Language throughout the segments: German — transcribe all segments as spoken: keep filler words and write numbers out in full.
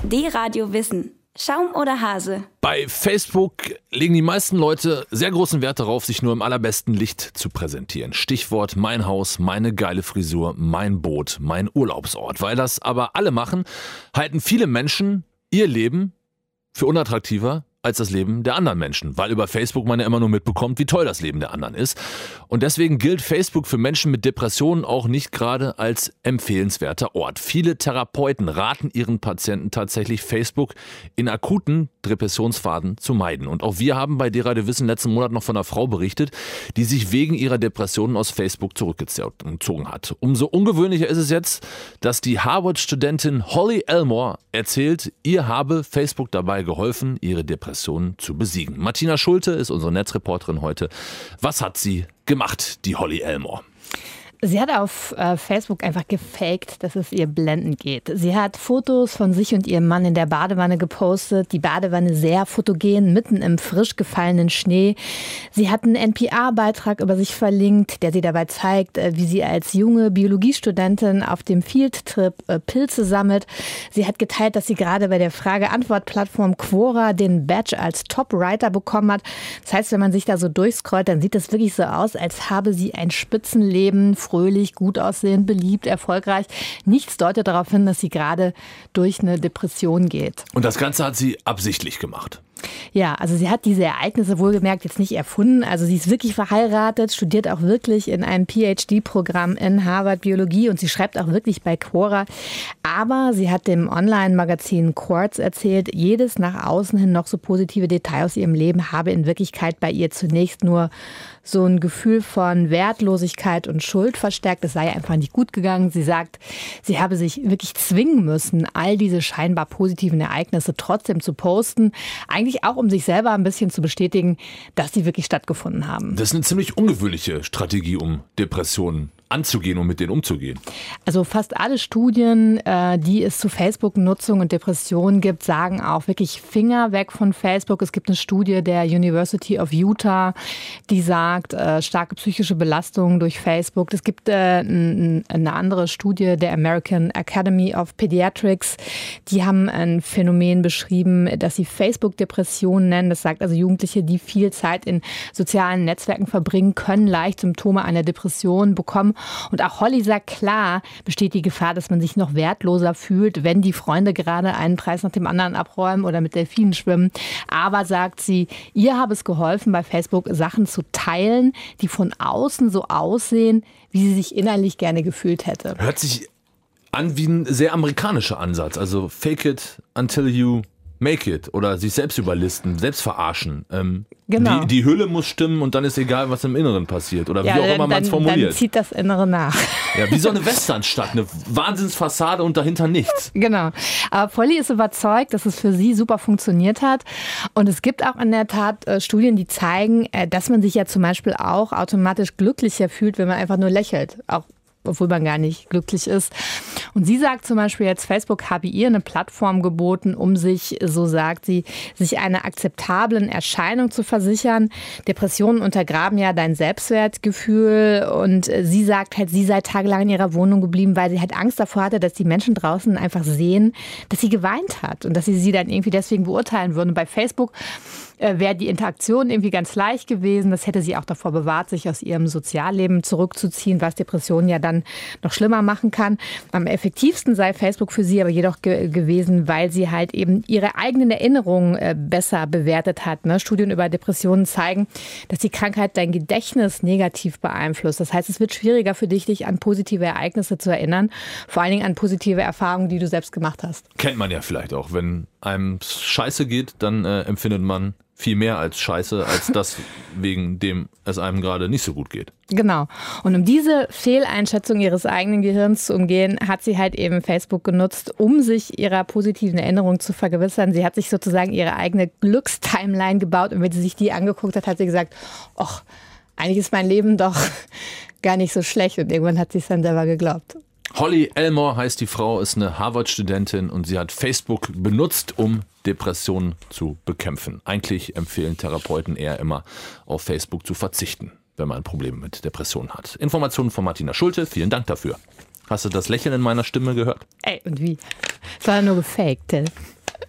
D-Radio Wissen. Schaum oder Hase? Bei Facebook legen die meisten Leute sehr großen Wert darauf, sich nur im allerbesten Licht zu präsentieren. Stichwort mein Haus, meine geile Frisur, mein Boot, mein Urlaubsort. Weil das aber alle machen, halten viele Menschen ihr Leben für unattraktiver als das Leben der anderen Menschen, weil über Facebook man ja immer nur mitbekommt, wie toll das Leben der anderen ist. Und deswegen gilt Facebook für Menschen mit Depressionen auch nicht gerade als empfehlenswerter Ort. Viele Therapeuten raten ihren Patienten tatsächlich, Facebook in akuten Depressionsphasen zu meiden. Und auch wir haben bei D-Radio Wissen letzten Monat noch von einer Frau berichtet, die sich wegen ihrer Depressionen aus Facebook zurückgezogen hat. Umso ungewöhnlicher ist es jetzt, dass die Harvard-Studentin Holly Elmore erzählt, ihr habe Facebook dabei geholfen, ihre Depressionen zu besiegen. Martina Schulte ist unsere Netzreporterin heute. Was hat sie gemacht, die Holly Elmore? Sie hat auf äh, Facebook einfach gefaked, dass es ihr blendend geht. Sie hat Fotos von sich und ihrem Mann in der Badewanne gepostet. Die Badewanne sehr fotogen, mitten im frisch gefallenen Schnee. Sie hat einen N P R-Beitrag über sich verlinkt, der sie dabei zeigt, äh, wie sie als junge Biologiestudentin auf dem Fieldtrip äh, Pilze sammelt. Sie hat geteilt, dass sie gerade bei der Frage-Antwort-Plattform Quora den Badge als Top-Writer bekommen hat. Das heißt, wenn man sich da so durchscrollt, dann sieht es wirklich so aus, als habe sie ein Spitzenleben, fröhlich, gut aussehend, beliebt, erfolgreich. Nichts deutet darauf hin, dass sie gerade durch eine Depression geht. Und das Ganze hat sie absichtlich gemacht. Ja, also sie hat diese Ereignisse wohlgemerkt jetzt nicht erfunden. Also sie ist wirklich verheiratet, studiert auch wirklich in einem P H D-Programm in Harvard Biologie und sie schreibt auch wirklich bei Quora. Aber sie hat dem Online-Magazin Quartz erzählt, jedes nach außen hin noch so positive Detail aus ihrem Leben habe in Wirklichkeit bei ihr zunächst nur so ein Gefühl von Wertlosigkeit und Schuld verstärkt. Es sei einfach nicht gut gegangen. Sie sagt, sie habe sich wirklich zwingen müssen, all diese scheinbar positiven Ereignisse trotzdem zu posten. Eigentlich auch, um sich selber ein bisschen zu bestätigen, dass die wirklich stattgefunden haben. Das ist eine ziemlich ungewöhnliche Strategie, um Depressionen anzugehen und mit denen umzugehen. Also fast alle Studien, die es zu Facebook-Nutzung und Depressionen gibt, sagen auch wirklich Finger weg von Facebook. Es gibt eine Studie der University of Utah, die sagt, starke psychische Belastung durch Facebook. Es gibt eine andere Studie der American Academy of Pediatrics. Die haben ein Phänomen beschrieben, das sie Facebook-Depressionen nennen. Das sagt also Jugendliche, die viel Zeit in sozialen Netzwerken verbringen, können leicht Symptome einer Depression bekommen. Und auch Holly sagt, klar besteht die Gefahr, dass man sich noch wertloser fühlt, wenn die Freunde gerade einen Preis nach dem anderen abräumen oder mit Delfinen schwimmen. Aber, sagt sie, ihr habe es geholfen, bei Facebook Sachen zu teilen, die von außen so aussehen, wie sie sich innerlich gerne gefühlt hätte. Hört sich an wie ein sehr amerikanischer Ansatz. Also fake it until you make it oder sich selbst überlisten, selbst verarschen. Ähm, genau. die, die Hülle muss stimmen und dann ist egal, was im Inneren passiert. Oder ja, wie auch dann, immer man es formuliert. Dann zieht das Innere nach. Ja, wie so eine Westernstadt, eine Wahnsinnsfassade und dahinter nichts. Genau. Aber Polly ist überzeugt, dass es für sie super funktioniert hat. Und es gibt auch in der Tat äh, Studien, die zeigen, äh, dass man sich ja zum Beispiel auch automatisch glücklicher fühlt, wenn man einfach nur lächelt. Auch obwohl man gar nicht glücklich ist. Und sie sagt zum Beispiel jetzt, Facebook habe ihr eine Plattform geboten, um sich, so sagt sie, sich einer akzeptablen Erscheinung zu versichern. Depressionen untergraben ja dein Selbstwertgefühl und sie sagt halt, sie sei tagelang in ihrer Wohnung geblieben, weil sie halt Angst davor hatte, dass die Menschen draußen einfach sehen, dass sie geweint hat und dass sie sie dann irgendwie deswegen beurteilen würden. Bei Facebook wäre die Interaktion irgendwie ganz leicht gewesen. Das hätte sie auch davor bewahrt, sich aus ihrem Sozialleben zurückzuziehen, was Depressionen ja dann noch schlimmer machen kann. Am effektivsten sei Facebook für sie aber jedoch ge- gewesen, weil sie halt eben ihre eigenen Erinnerungen äh, besser bewertet hat. Ne? Studien über Depressionen zeigen, dass die Krankheit dein Gedächtnis negativ beeinflusst. Das heißt, es wird schwieriger für dich, dich an positive Ereignisse zu erinnern. Vor allen Dingen an positive Erfahrungen, die du selbst gemacht hast. Kennt man ja vielleicht auch. Wenn einem scheiße geht, dann äh, empfindet man viel mehr als Scheiße, als das, wegen dem es einem gerade nicht so gut geht. Genau. Und um diese Fehleinschätzung ihres eigenen Gehirns zu umgehen, hat sie halt eben Facebook genutzt, um sich ihrer positiven Erinnerung zu vergewissern. Sie hat sich sozusagen ihre eigene Glückstimeline gebaut und wenn sie sich die angeguckt hat, hat sie gesagt, ach, eigentlich ist mein Leben doch gar nicht so schlecht. Und irgendwann hat sie es dann selber geglaubt. Holly Elmore heißt die Frau, ist eine Harvard-Studentin und sie hat Facebook benutzt, um Depressionen zu bekämpfen. Eigentlich empfehlen Therapeuten eher immer, auf Facebook zu verzichten, wenn man Probleme mit Depressionen hat. Informationen von Martina Schulte, vielen Dank dafür. Hast du das Lächeln in meiner Stimme gehört? Ey, und wie? Es war ja nur gefaked.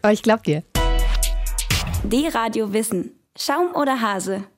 Aber ich glaub dir. D-Radio Wissen. Schaum oder Hase?